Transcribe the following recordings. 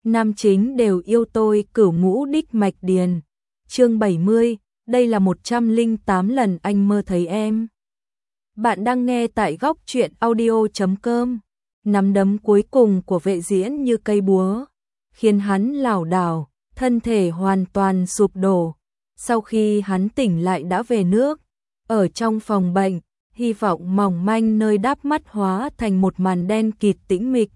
nam chính đều yêu tôi, Cửu Ngũ Đích Mạch Điền. Chương 70, đây là 108 lần anh mơ thấy em. Bạn đang nghe tại góc truyện audio.com. Nắm đấm cuối cùng của Vệ Diễn như cây búa, khiến hắn lảo đảo, thân thể hoàn toàn sụp đổ. Sau khi hắn tỉnh lại đã về nước, ở trong phòng bệnh, hy vọng mỏng manh nơi đáp mắt hóa thành một màn đen kịt tĩnh mịch.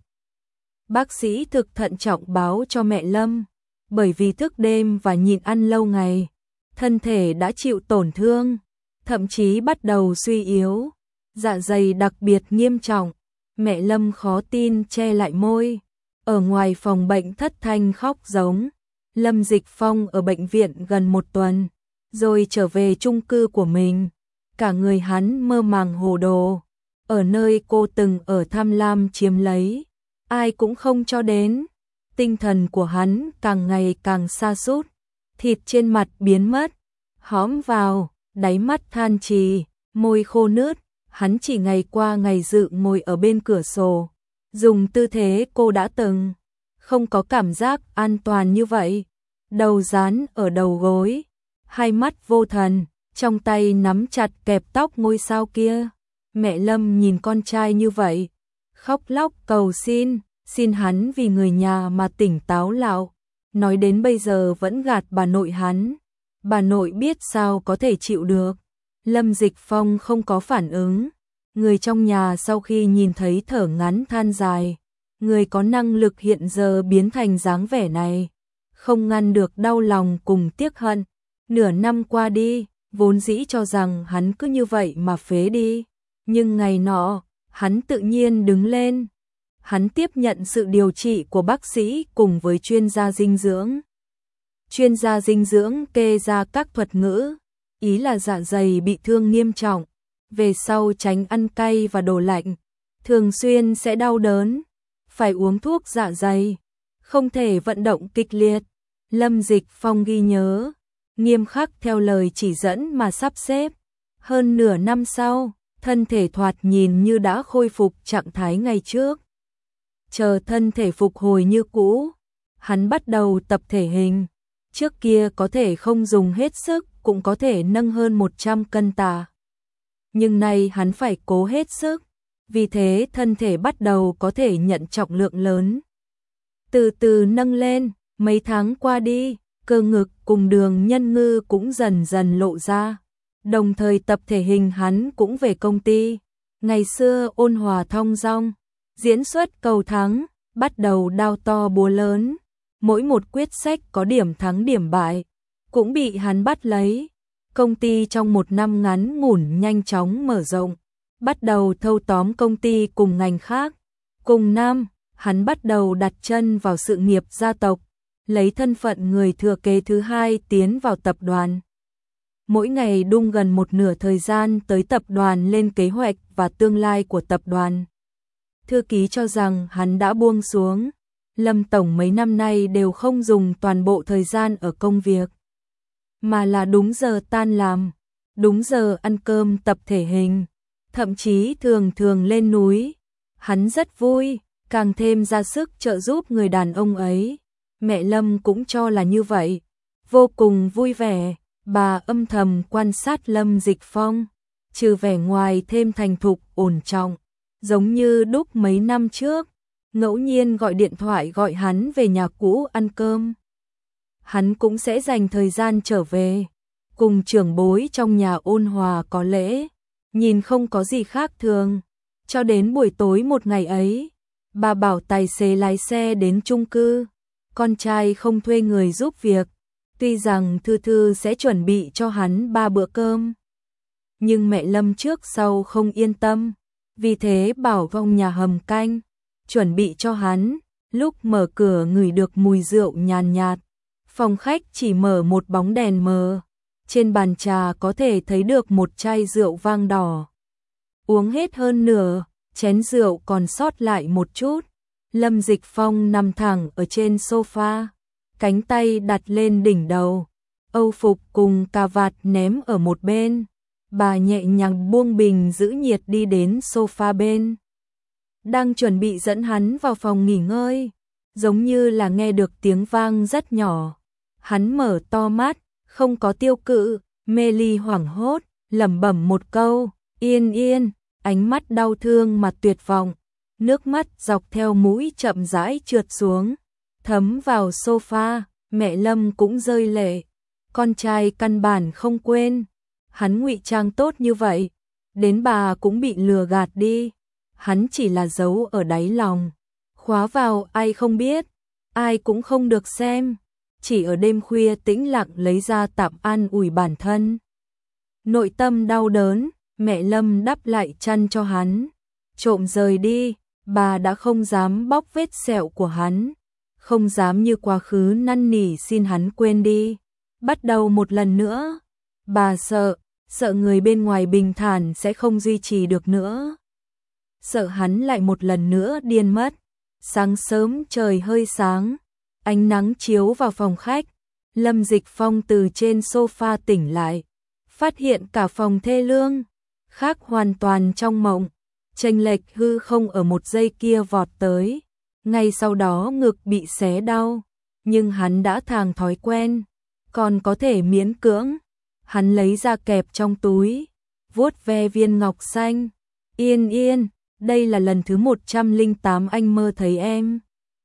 Bác sĩ thực thận trọng báo cho mẹ Lâm, bởi vì thức đêm và nhịn ăn lâu ngày, thân thể đã chịu tổn thương, thậm chí bắt đầu suy yếu, dạ dày đặc biệt nghiêm trọng. Mẹ Lâm khó tin che lại môi, ở ngoài phòng bệnh thất thanh khóc giống. Lâm Dịch Phong ở bệnh viện gần 1 tuần, rồi trở về chung cư của mình. Cả người hắn mơ màng hồ đồ, ở nơi cô từng ở tham lam chiếm lấy, ai cũng không cho đến. Tinh thần của hắn càng ngày càng sa sút, thịt trên mặt biến mất, hõm vào, đáy mắt than trì, môi khô nướt. Hắn chỉ ngày qua ngày dự ngồi ở bên cửa sổ, dùng tư thế cô đã từng, không có cảm giác an toàn như vậy. Đầu dán ở đầu gối, hai mắt vô thần, trong tay nắm chặt kẹp tóc ngôi sao kia. Mẹ Lâm nhìn con trai như vậy, khóc lóc cầu xin hắn vì người nhà mà tỉnh táo lại. Nói đến bây giờ vẫn gạt bà nội hắn. Bà nội biết sao có thể chịu được. Lâm Dịch Phong không có phản ứng. Người trong nhà sau khi nhìn thấy thở ngắn than dài. Người có năng lực hiện giờ biến thành dáng vẻ này, không ngăn được đau lòng cùng tiếc hận. Nửa năm qua đi, vốn dĩ cho rằng hắn cứ như vậy mà phế đi. Nhưng ngày nọ, hắn tự nhiên đứng lên. Hắn tiếp nhận sự điều trị của bác sĩ cùng với chuyên gia dinh dưỡng. Chuyên gia dinh dưỡng kê ra các thuật ngữ, ý là dạ dày bị thương nghiêm trọng, về sau tránh ăn cay và đồ lạnh, thường xuyên sẽ đau đớn, phải uống thuốc dạ dày, không thể vận động kịch liệt. Lâm Dịch Phong ghi nhớ, nghiêm khắc theo lời chỉ dẫn mà sắp xếp. Hơn nửa năm sau, thân thể thoạt nhìn như đã khôi phục trạng thái ngày trước. Chờ thân thể phục hồi như cũ, hắn bắt đầu tập thể hình. Trước kia có thể không dùng hết sức cũng có thể nâng hơn 100 cân tạ. Nhưng nay hắn phải cố hết sức, vì thế thân thể bắt đầu có thể nhận trọng lượng lớn. Từ từ nâng lên, mấy tháng qua đi, cơ ngực cùng đường nhân ngư cũng dần dần lộ ra. Đồng thời tập thể hình hắn cũng về công ty. Ngày xưa ôn hòa thong dong, diễn xuất cầu thắng, bắt đầu đao to búa lớn. Mỗi một quyết sách có điểm thắng điểm bại, cũng bị hắn bắt lấy. Công ty trong 1 năm ngắn ngủn nhanh chóng mở rộng, bắt đầu thâu tóm công ty cùng ngành khác. Cùng năm, hắn bắt đầu đặt chân vào sự nghiệp gia tộc, lấy thân phận người thừa kế thứ 2 tiến vào tập đoàn. Mỗi ngày đung gần 1/2 thời gian tới tập đoàn lên kế hoạch và tương lai của tập đoàn. Thư ký cho rằng hắn đã buông xuống. Lâm Tổng mấy năm nay đều không dùng toàn bộ thời gian ở công việc, mà là đúng giờ tan làm, đúng giờ ăn cơm tập thể hình, thậm chí thường thường lên núi. Hắn rất vui, càng thêm ra sức trợ giúp người đàn ông ấy. Mẹ Lâm cũng cho là như vậy, vô cùng vui vẻ. Bà âm thầm quan sát Lâm Dịch Phong, trừ vẻ ngoài thêm thành thục ổn trọng, giống như đúc mấy năm trước. Ngẫu nhiên gọi điện thoại gọi hắn về nhà cũ ăn cơm. Hắn cũng sẽ dành thời gian trở về, cùng trưởng bối trong nhà ôn hòa có lễ, nhìn không có gì khác thường. Cho đến buổi tối một ngày ấy, bà bảo tài xế lái xe đến chung cư. Con trai không thuê người giúp việc, tuy rằng Thư Thư sẽ chuẩn bị cho hắn 3 bữa cơm. Nhưng mẹ Lâm trước sau không yên tâm, vì thế bảo vong nhà hầm canh chuẩn bị cho hắn. Lúc mở cửa ngửi được mùi rượu nhàn nhạt. Phòng khách chỉ mở một bóng đèn mờ. Trên bàn trà có thể thấy được một chai rượu vang đỏ. Uống hết hơn nửa, chén rượu còn sót lại một chút. Lâm Dịch Phong nằm thẳng ở trên sofa, cánh tay đặt lên đỉnh đầu, âu phục cùng cà vạt ném ở một bên. Bà nhẹ nhàng buông bình giữ nhiệt đi đến sofa bên, đang chuẩn bị dẫn hắn vào phòng nghỉ ngơi. giống như là nghe được tiếng vang rất nhỏ. Hắn mở to mắt, không có tiêu cự, mê ly hoảng hốt, lẩm bẩm một câu, Yên Yên, ánh mắt đau thương mà tuyệt vọng, nước mắt dọc theo mũi chậm rãi trượt xuống, thấm vào sofa, mẹ Lâm cũng rơi lệ. Con trai căn bản không quên, hắn ngụy trang tốt như vậy, đến bà cũng bị lừa gạt đi, hắn chỉ là giấu ở đáy lòng, khóa vào ai không biết, ai cũng không được xem, chỉ ở đêm khuya tĩnh lặng lấy ra tạm an ủi bản thân. Nội tâm đau đớn, mẹ Lâm đắp lại chăn cho hắn, trộm rời đi, bà đã không dám bóc vết sẹo của hắn, không dám như quá khứ năn nỉ xin hắn quên đi, bắt đầu một lần nữa. Bà sợ người bên ngoài bình thản sẽ không duy trì được nữa. Sợ hắn lại một lần nữa điên mất. Sáng sớm trời hơi sáng, ánh nắng chiếu vào phòng khách, Lâm Dịch Phong từ trên sofa tỉnh lại, phát hiện cả phòng thê lương, khác hoàn toàn trong mộng, chênh lệch hư không ở một giây kia vọt tới, ngay sau đó ngực bị xé đau, nhưng hắn đã thành thói quen, còn có thể miễn cưỡng. Hắn lấy ra kẹp trong túi, vuốt ve viên ngọc xanh. Yên Yên, đây là lần thứ 108 anh mơ thấy em.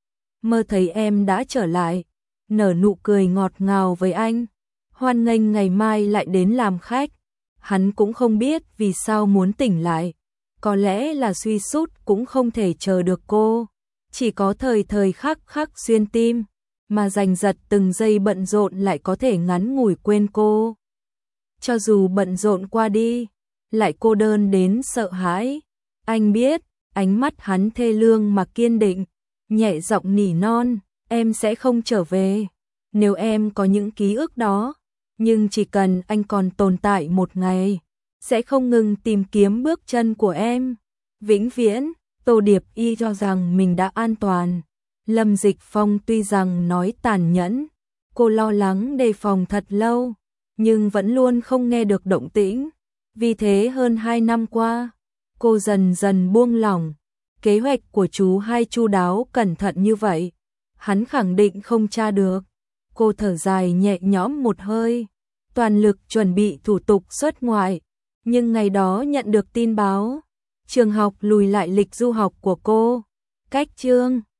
Mơ thấy em đã trở lại, nở nụ cười ngọt ngào với anh, hoan nghênh ngày mai lại đến làm khách. Hắn cũng không biết vì sao muốn tỉnh lại, có lẽ là suy sút cũng không thể chờ được cô, chỉ có thời khắc khắc xuyên tim, mà giành giật từng giây bận rộn lại có thể ngắn ngủi quên cô. Cho dù bận rộn qua đi, lại cô đơn đến sợ hãi. Anh biết, ánh mắt hắn thê lương mà kiên định, nhẹ giọng nỉ non, em sẽ không trở về. Nếu em có những ký ức đó, nhưng chỉ cần anh còn tồn tại một ngày, sẽ không ngừng tìm kiếm bước chân của em. Vĩnh viễn, Tô Điệp Y cho rằng mình đã an toàn. Lâm Dịch Phong tuy rằng nói tàn nhẫn, cô lo lắng đề phòng thật lâu, nhưng vẫn luôn không nghe được động tĩnh. Vì thế hơn 2 năm qua, cô dần dần buông lỏng. Kế hoạch của chú hai chu đáo cẩn thận như vậy, hắn khẳng định không tra được. Cô thở dài nhẹ nhõm một hơi, toàn lực chuẩn bị thủ tục xuất ngoại. Nhưng ngày đó nhận được tin báo, trường học lùi lại lịch du học của cô. Cách chương